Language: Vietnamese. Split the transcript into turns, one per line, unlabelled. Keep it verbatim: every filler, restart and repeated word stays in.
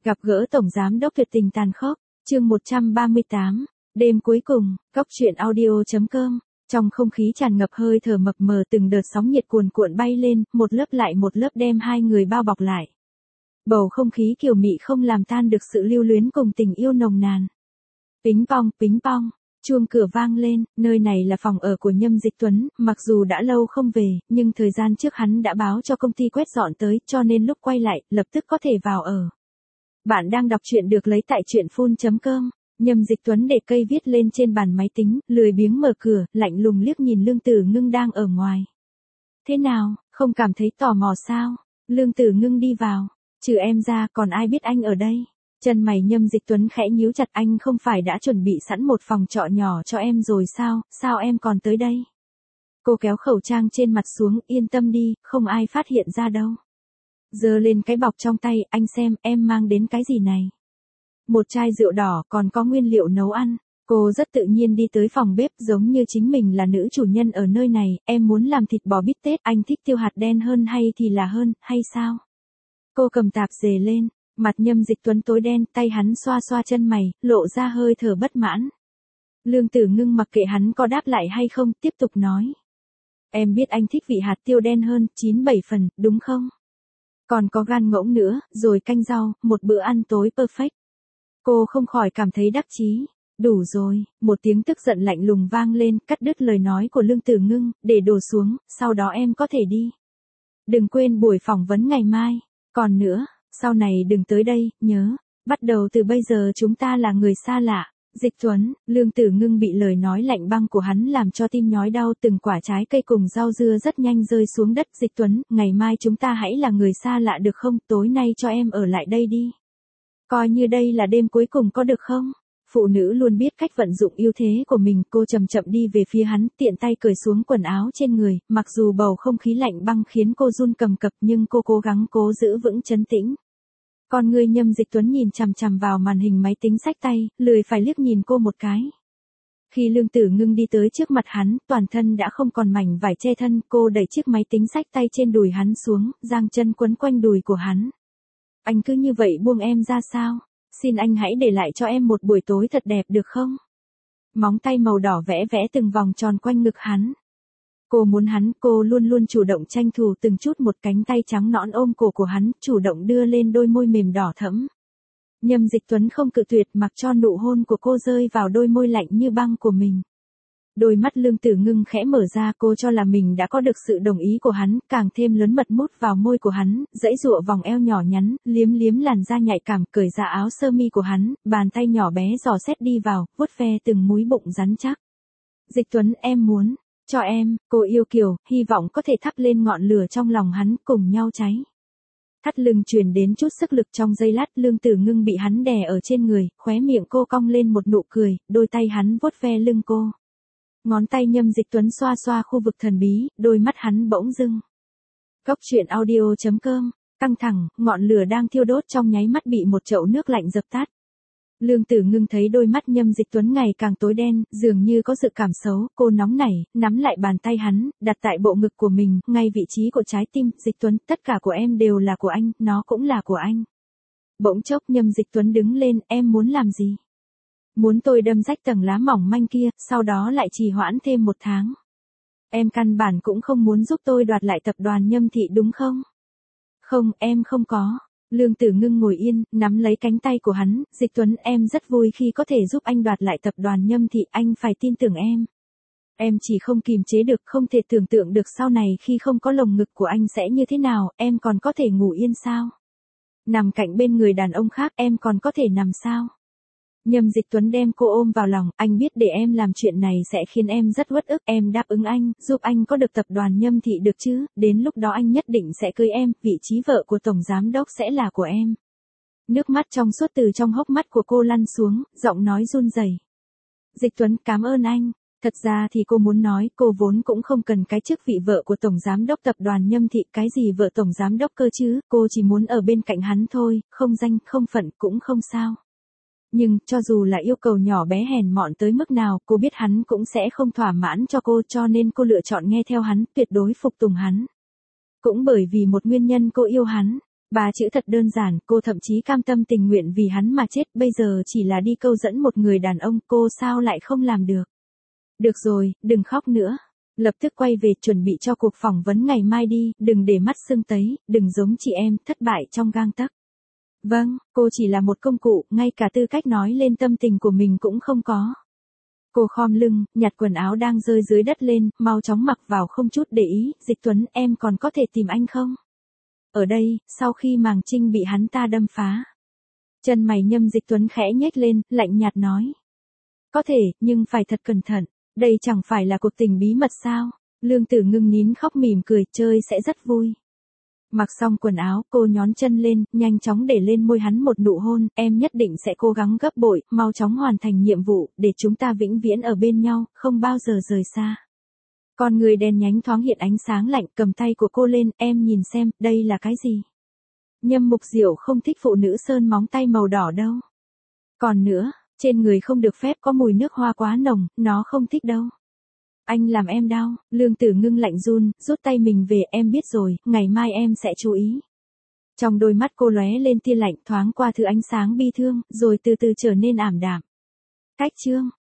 Gặp gỡ Tổng Giám đốc tuyệt tình tàn khốc, chương một trăm ba mươi tám, đêm cuối cùng, góc truyện audio.com, trong không khí tràn ngập hơi thở mập mờ từng đợt sóng nhiệt cuồn cuộn bay lên, một lớp lại một lớp đem hai người bao bọc lại. Bầu không khí kiều mị không làm tan được sự lưu luyến cùng tình yêu nồng nàn. Pính pong, pính pong, chuông cửa vang lên, nơi này là phòng ở của Nhâm Dịch Tuấn, mặc dù đã lâu không về, nhưng thời gian trước hắn đã báo cho công ty quét dọn tới, cho nên lúc quay lại, lập tức có thể vào ở. Bạn đang đọc truyện được lấy tại truyện phun chấm com. Nhâm Dịch Tuấn để cây viết lên trên bàn máy tính, lười biếng mở cửa, lạnh lùng liếc nhìn Lương Tử Ngưng đang ở ngoài. Thế nào, không cảm thấy tò mò sao? Lương Tử Ngưng đi vào. Trừ em ra còn ai biết anh ở đây? Chân mày Nhâm Dịch Tuấn khẽ nhíu chặt, anh không phải đã chuẩn bị sẵn một phòng trọ nhỏ cho em rồi sao, sao em còn tới đây? Cô kéo khẩu trang trên mặt xuống, yên tâm đi, không ai phát hiện ra đâu. Giơ lên cái bọc trong tay, anh xem, em mang đến cái gì này? Một chai rượu đỏ, còn có nguyên liệu nấu ăn. Cô rất tự nhiên đi tới phòng bếp, giống như chính mình là nữ chủ nhân ở nơi này. Em muốn làm thịt bò bít tết, anh thích tiêu hạt đen hơn hay thì là hơn, hay sao? Cô cầm tạp dề lên, mặt Nhâm Dịch Tuấn tối đen, tay hắn xoa xoa chân mày, lộ ra hơi thở bất mãn. Lương Tử Ngưng mặc kệ hắn có đáp lại hay không, tiếp tục nói. Em biết anh thích vị hạt tiêu đen hơn, chín bảy phần, đúng không? Còn có gan ngỗng nữa, rồi canh rau, một bữa ăn tối perfect. Cô không khỏi cảm thấy đắc chí. Đủ rồi, một tiếng tức giận lạnh lùng vang lên, cắt đứt lời nói của Lương Tử Ngưng, để đồ xuống, sau đó em có thể đi. Đừng quên buổi phỏng vấn ngày mai. Còn nữa, sau này đừng tới đây, nhớ, bắt đầu từ bây giờ chúng ta là người xa lạ. Dịch Tuấn, Lương Tử Ngưng bị lời nói lạnh băng của hắn làm cho tim nhói đau, từng quả trái cây cùng rau dưa rất nhanh rơi xuống đất. Dịch Tuấn, ngày mai chúng ta hãy là người xa lạ được không, tối nay cho em ở lại đây đi. Coi như đây là đêm cuối cùng có được không? Phụ nữ luôn biết cách vận dụng ưu thế của mình, cô chậm chậm đi về phía hắn, tiện tay cởi xuống quần áo trên người, mặc dù bầu không khí lạnh băng khiến cô run cầm cập nhưng cô cố gắng cố giữ vững trấn tĩnh. Con người Nhâm Dịch Tuấn nhìn chằm chằm vào màn hình máy tính xách tay, lười phải liếc nhìn cô một cái. Khi Lương Tử Ngưng đi tới trước mặt hắn, toàn thân đã không còn mảnh vải che thân, cô đẩy chiếc máy tính xách tay trên đùi hắn xuống, giang chân quấn quanh đùi của hắn. Anh cứ như vậy buông em ra sao? Xin anh hãy để lại cho em một buổi tối thật đẹp được không? Móng tay màu đỏ vẽ vẽ từng vòng tròn quanh ngực hắn. Cô muốn hắn, cô luôn luôn chủ động tranh thủ từng chút một, cánh tay trắng nõn ôm cổ của hắn, chủ động đưa lên đôi môi mềm đỏ thẫm. Nhâm Dịch Tuấn không cự tuyệt, mặc cho nụ hôn của cô rơi vào đôi môi lạnh như băng của mình. Đôi mắt Lương Tử Ngưng khẽ mở ra, cô cho là mình đã có được sự đồng ý của hắn, càng thêm lớn mật mút vào môi của hắn, dãy dụa vòng eo nhỏ nhắn, liếm liếm làn da nhạy cảm, cởi ra áo sơ mi của hắn, bàn tay nhỏ bé dò xét đi vào, vuốt ve từng múi bụng rắn chắc. Dịch Tuấn, em muốn, cho em, cô yêu kiều, hy vọng có thể thắp lên ngọn lửa trong lòng hắn, cùng nhau cháy. Thắt lưng truyền đến chút sức lực, trong giây lát Lương Tử Ngưng bị hắn đè ở trên người, khóe miệng cô cong lên một nụ cười, đôi tay hắn vuốt ve lưng cô. Ngón tay Nhâm Dịch Tuấn xoa xoa khu vực thần bí, đôi mắt hắn bỗng dưng. Góc truyện audio.com, căng thẳng, ngọn lửa đang thiêu đốt trong nháy mắt bị một chậu nước lạnh dập tắt. Lương Tử Ngưng thấy đôi mắt Nhâm Dịch Tuấn ngày càng tối đen, dường như có dự cảm xấu, cô nóng nảy, nắm lại bàn tay hắn, đặt tại bộ ngực của mình, ngay vị trí của trái tim. Dịch Tuấn, tất cả của em đều là của anh, nó cũng là của anh. Bỗng chốc Nhâm Dịch Tuấn đứng lên, em muốn làm gì? Muốn tôi đâm rách tầng lá mỏng manh kia, sau đó lại trì hoãn thêm một tháng. Em căn bản cũng không muốn giúp tôi đoạt lại tập đoàn Nhâm Thị đúng không? Không, em không có. Lương Tử Ngưng ngồi yên, nắm lấy cánh tay của hắn, Dịch Tuấn, em rất vui khi có thể giúp anh đoạt lại tập đoàn Nhâm Thị, anh phải tin tưởng em. Em chỉ không kìm chế được, không thể tưởng tượng được sau này khi không có lồng ngực của anh sẽ như thế nào, em còn có thể ngủ yên sao? Nằm cạnh bên người đàn ông khác em còn có thể nằm sao? Nhâm Dịch Tuấn đem cô ôm vào lòng, anh biết để em làm chuyện này sẽ khiến em rất uất ức, em đáp ứng anh, giúp anh có được tập đoàn Nhâm Thị được chứ, đến lúc đó anh nhất định sẽ cưới em, vị trí vợ của Tổng Giám đốc sẽ là của em. Nước mắt trong suốt từ trong hốc mắt của cô lăn xuống, giọng nói run rẩy. Dịch Tuấn, cảm ơn anh. Thật ra thì cô muốn nói, cô vốn cũng không cần cái chức vị vợ của Tổng Giám đốc tập đoàn Nhâm Thị, cái gì vợ Tổng Giám đốc cơ chứ, cô chỉ muốn ở bên cạnh hắn thôi, không danh, không phận, cũng không sao. Nhưng, cho dù là yêu cầu nhỏ bé hèn mọn tới mức nào, cô biết hắn cũng sẽ không thỏa mãn cho cô, cho nên cô lựa chọn nghe theo hắn, tuyệt đối phục tùng hắn. Cũng bởi vì một nguyên nhân cô yêu hắn. Ba chữ thật đơn giản, cô thậm chí cam tâm tình nguyện vì hắn mà chết, bây giờ chỉ là đi câu dẫn một người đàn ông, cô sao lại không làm được. Được rồi, đừng khóc nữa. Lập tức quay về chuẩn bị cho cuộc phỏng vấn ngày mai đi, đừng để mắt sưng tấy, đừng giống chị em, thất bại trong gang tấc. Vâng, cô chỉ là một công cụ, ngay cả tư cách nói lên tâm tình của mình cũng không có. Cô khom lưng, nhặt quần áo đang rơi dưới đất lên, mau chóng mặc vào không chút để ý, Dịch Tuấn em còn có thể tìm anh không? Ở đây, sau khi Màng Trinh bị hắn ta đâm phá. Chân mày Nhâm Dịch Tuấn khẽ nhếch lên, lạnh nhạt nói. Có thể, nhưng phải thật cẩn thận, đây chẳng phải là cuộc tình bí mật sao? Lương Tử Ngưng nín khóc mỉm cười, chơi sẽ rất vui. Mặc xong quần áo, cô nhón chân lên, nhanh chóng để lên môi hắn một nụ hôn, em nhất định sẽ cố gắng gấp bội, mau chóng hoàn thành nhiệm vụ, để chúng ta vĩnh viễn ở bên nhau, không bao giờ rời xa. Con người đen nhánh thoáng hiện ánh sáng lạnh, cầm tay của cô lên, em nhìn xem, đây là cái gì? Nhâm Mục Diệu không thích phụ nữ sơn móng tay màu đỏ đâu. Còn nữa, trên người không được phép có mùi nước hoa quá nồng, nó không thích đâu. Anh làm em đau, Lương Tử Ngưng lạnh run, rút tay mình về, em biết rồi, ngày mai em sẽ chú ý. Trong đôi mắt cô lóe lên tia lạnh, thoáng qua thứ ánh sáng bi thương, rồi từ từ trở nên ảm đạm. Cách chương